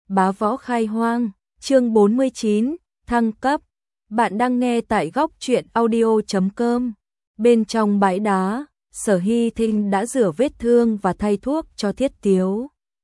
Bá võ khai hoang, chương 49, thăng cấp. Bạn đang nghe tại góc truyện audio.com. Bên trong bãi đá, Sở Hy Thinh đã rửa vết thương và thay thuốc cho Thiết Tiếu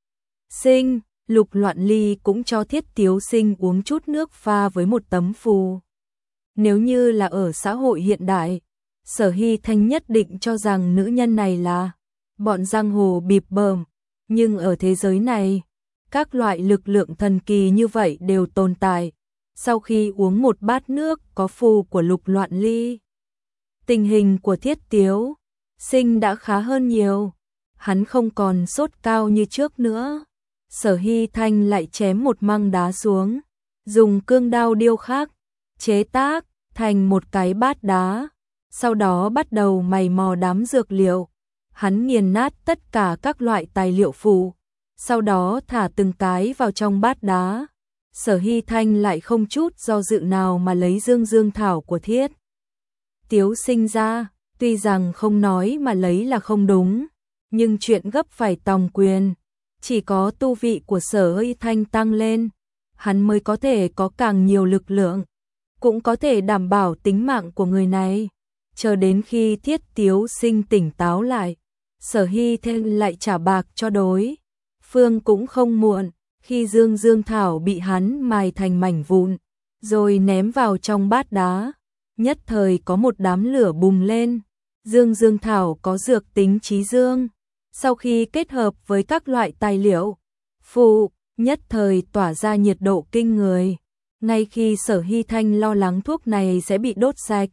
Sinh. Lục Loạn Ly cũng cho Thiết Tiếu Sinh uống chút nước pha với một tấm phù. Nếu như là ở xã hội hiện đại, Sở Hy Thanh nhất định cho rằng nữ nhân này là bọn giang hồ bịp bợm, nhưng ở thế giới này, các loại lực lượng thần kỳ như vậy đều tồn tại. Sau khi uống một bát nước có phù của Lục Loạn Ly, tình hình của Thiết Tiếu Sinh đã khá hơn nhiều. Hắn không còn sốt cao như trước nữa. Sở Hy Thanh lại chém một măng đá xuống, dùng cương đao điêu khắc, chế tác thành một cái bát đá. Sau đó bắt đầu mày mò đám dược liệu. Hắn nghiền nát tất cả các loại tài liệu phù, sau đó thả từng cái vào trong bát đá. Sở Hy Thanh lại không chút do dự nào mà lấy dương thảo của Thiết Tiếu Sinh ra. Tuy rằng không nói mà lấy là không đúng, nhưng chuyện gấp phải tòng quyền. Chỉ có tu vị của Sở Hy Thanh tăng lên, hắn mới có thể có càng nhiều lực lượng, cũng có thể đảm bảo tính mạng của người này. Chờ đến khi Thiết Tiếu Sinh tỉnh táo lại, Sở Hy Thanh lại trả bạc cho đối phương cũng không muộn. Khi dương thảo bị hắn mài thành mảnh vụn, rồi ném vào trong bát đá, nhất thời có một đám lửa bùng lên. Dương thảo có dược tính trí dương, sau khi kết hợp với các loại tài liệu phụ, nhất thời tỏa ra nhiệt độ kinh người. Ngay khi Sở Hy Thanh lo lắng thuốc này sẽ bị đốt sạch,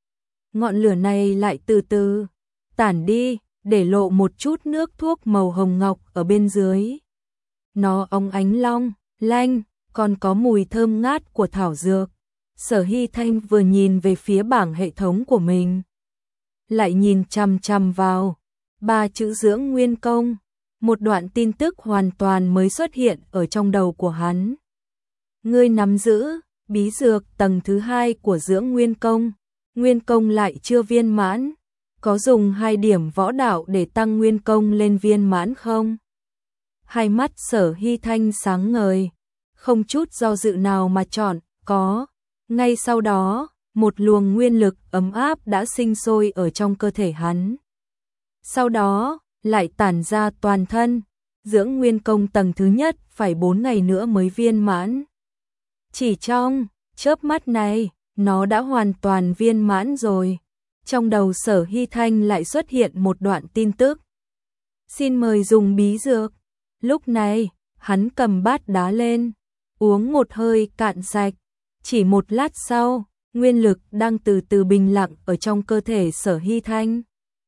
ngọn lửa này lại từ từ tản đi, để lộ một chút nước thuốc màu hồng ngọc ở bên dưới. Nó óng ánh long lanh, còn có mùi thơm ngát của thảo dược. Sở Hy Thanh vừa nhìn về phía bảng hệ thống của mình, lại nhìn chằm chằm vào 3 chữ dưỡng nguyên công. Một đoạn tin tức hoàn toàn mới xuất hiện ở trong đầu của hắn. Ngươi nắm giữ bí dược tầng thứ 2 của dưỡng nguyên công. Nguyên công lại chưa viên mãn, có dùng 2 điểm võ đạo để tăng nguyên công lên viên mãn không? Hai mắt Sở Hy Thanh sáng ngời, không chút do dự nào mà chọn có. Ngay sau đó, một luồng nguyên lực ấm áp đã sinh sôi ở trong cơ thể hắn. Sau đó, lại tản ra toàn thân. Dưỡng nguyên công tầng thứ nhất phải 4 ngày nữa mới viên mãn. Chỉ trong chớp mắt này, nó đã hoàn toàn viên mãn rồi. Trong đầu Sở Hy Thanh lại xuất hiện một đoạn tin tức. Xin mời dùng bí dược. Lúc này, hắn cầm bát đá lên, uống một hơi cạn sạch. Chỉ một lát sau, nguyên lực đang từ từ bình lặng ở trong cơ thể Sở Hy Thanh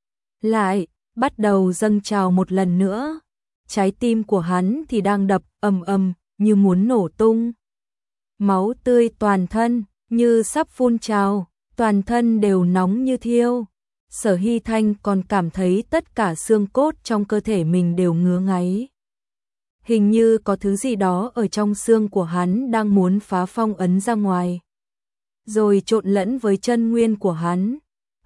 lại bắt đầu dâng trào một lần nữa. Trái tim của hắn thì đang đập ầm ầm như muốn nổ tung. Máu tươi toàn thân như sắp phun trào, toàn thân đều nóng như thiêu. Sở Hy Thanh còn cảm thấy tất cả xương cốt trong cơ thể mình đều ngứa ngáy. Hình như có thứ gì đó ở trong xương của hắn đang muốn phá phong ấn ra ngoài, rồi trộn lẫn với chân nguyên của hắn.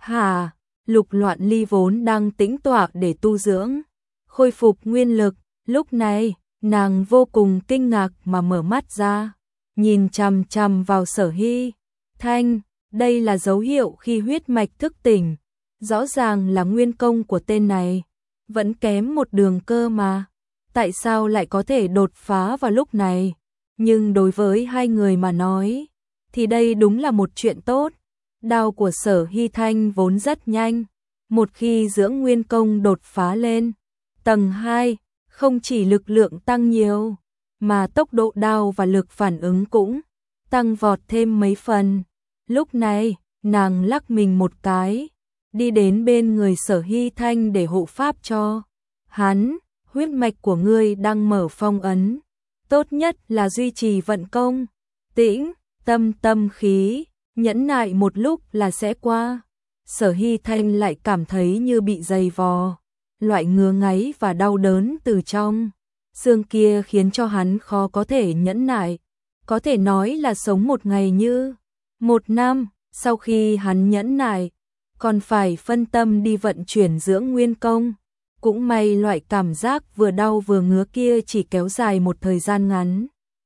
Lục Loạn Ly vốn đang tĩnh tọa để tu dưỡng, khôi phục nguyên lực. Lúc này, nàng vô cùng kinh ngạc mà mở mắt ra, nhìn chằm chằm vào Sở Hy Thanh. Đây là dấu hiệu khi huyết mạch thức tỉnh. Rõ ràng là nguyên công của tên này vẫn kém một đường cơ mà. Tại sao lại có thể đột phá vào lúc này? Nhưng đối với hai người mà nói, thì đây đúng là một chuyện tốt. Đao của Sở Hy Thanh vốn rất nhanh. Một khi dưỡng nguyên công đột phá lên tầng 2, không chỉ lực lượng tăng nhiều, mà tốc độ đao và lực phản ứng cũng tăng vọt thêm mấy phần. Lúc này, nàng lắc mình một cái, đi đến bên người Sở Hy Thanh để hộ pháp cho hắn. Huyết mạch của ngươi đang mở phong ấn, tốt nhất là duy trì vận công, tĩnh, tâm khí, nhẫn nại một lúc là sẽ qua. Sở Hy Thanh lại cảm thấy như bị dày vò, loại ngứa ngáy và đau đớn từ trong xương kia khiến cho hắn khó có thể nhẫn nại, có thể nói là sống một ngày như một năm. Sau khi hắn nhẫn nại, còn phải phân tâm đi vận chuyển dưỡng nguyên công. Cũng may loại cảm giác vừa đau vừa ngứa kia chỉ kéo dài một thời gian ngắn.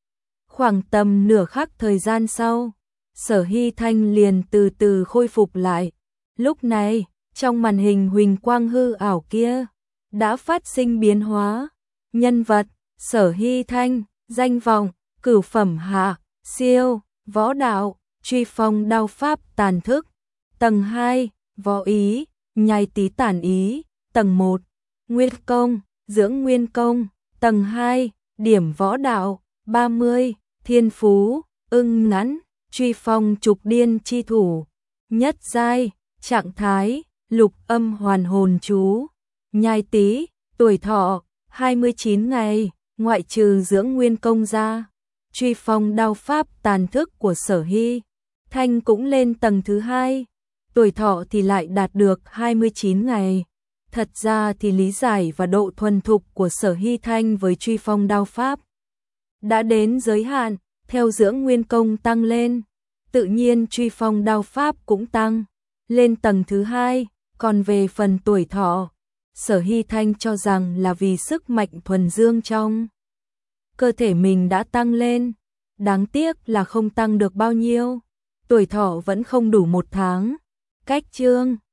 Khoảng tầm nửa khắc thời gian sau, Sở Hy Thanh liền từ từ khôi phục lại. Lúc này, trong màn hình huỳnh quang hư ảo kia, đã phát sinh biến hóa. Nhân vật, Sở Hy Thanh, danh vọng, cửu phẩm hạ, siêu, võ đạo, truy phong đao pháp tàn thức. Tầng 2, võ ý, nhai tí tản ý. Tầng 1, nguyên công, dưỡng nguyên công. Tầng 2, điểm võ đạo, 30, thiên phú, ưng ngắn, truy phong trục điên chi thủ. Nhất giai, trạng thái, lục âm hoàn hồn chú. Nhai tí, tuổi thọ, 29 ngày, ngoại trừ dưỡng nguyên công ra. Truy phong đao pháp tàn thức của Sở Hy Thanh cũng lên tầng thứ 2. Tuổi thọ thì lại đạt được 29 ngày. Thật ra thì lý giải và độ thuần thục của Sở Hy Thanh với truy phong đao pháp đã đến giới hạn, theo dưỡng nguyên công tăng lên, tự nhiên truy phong đao pháp cũng tăng lên tầng thứ 2, còn về phần tuổi thọ, Sở Hy Thanh cho rằng là vì sức mạnh thuần dương trong cơ thể mình đã tăng lên, đáng tiếc là không tăng được bao nhiêu, tuổi thọ vẫn không đủ 1 tháng. Cách chương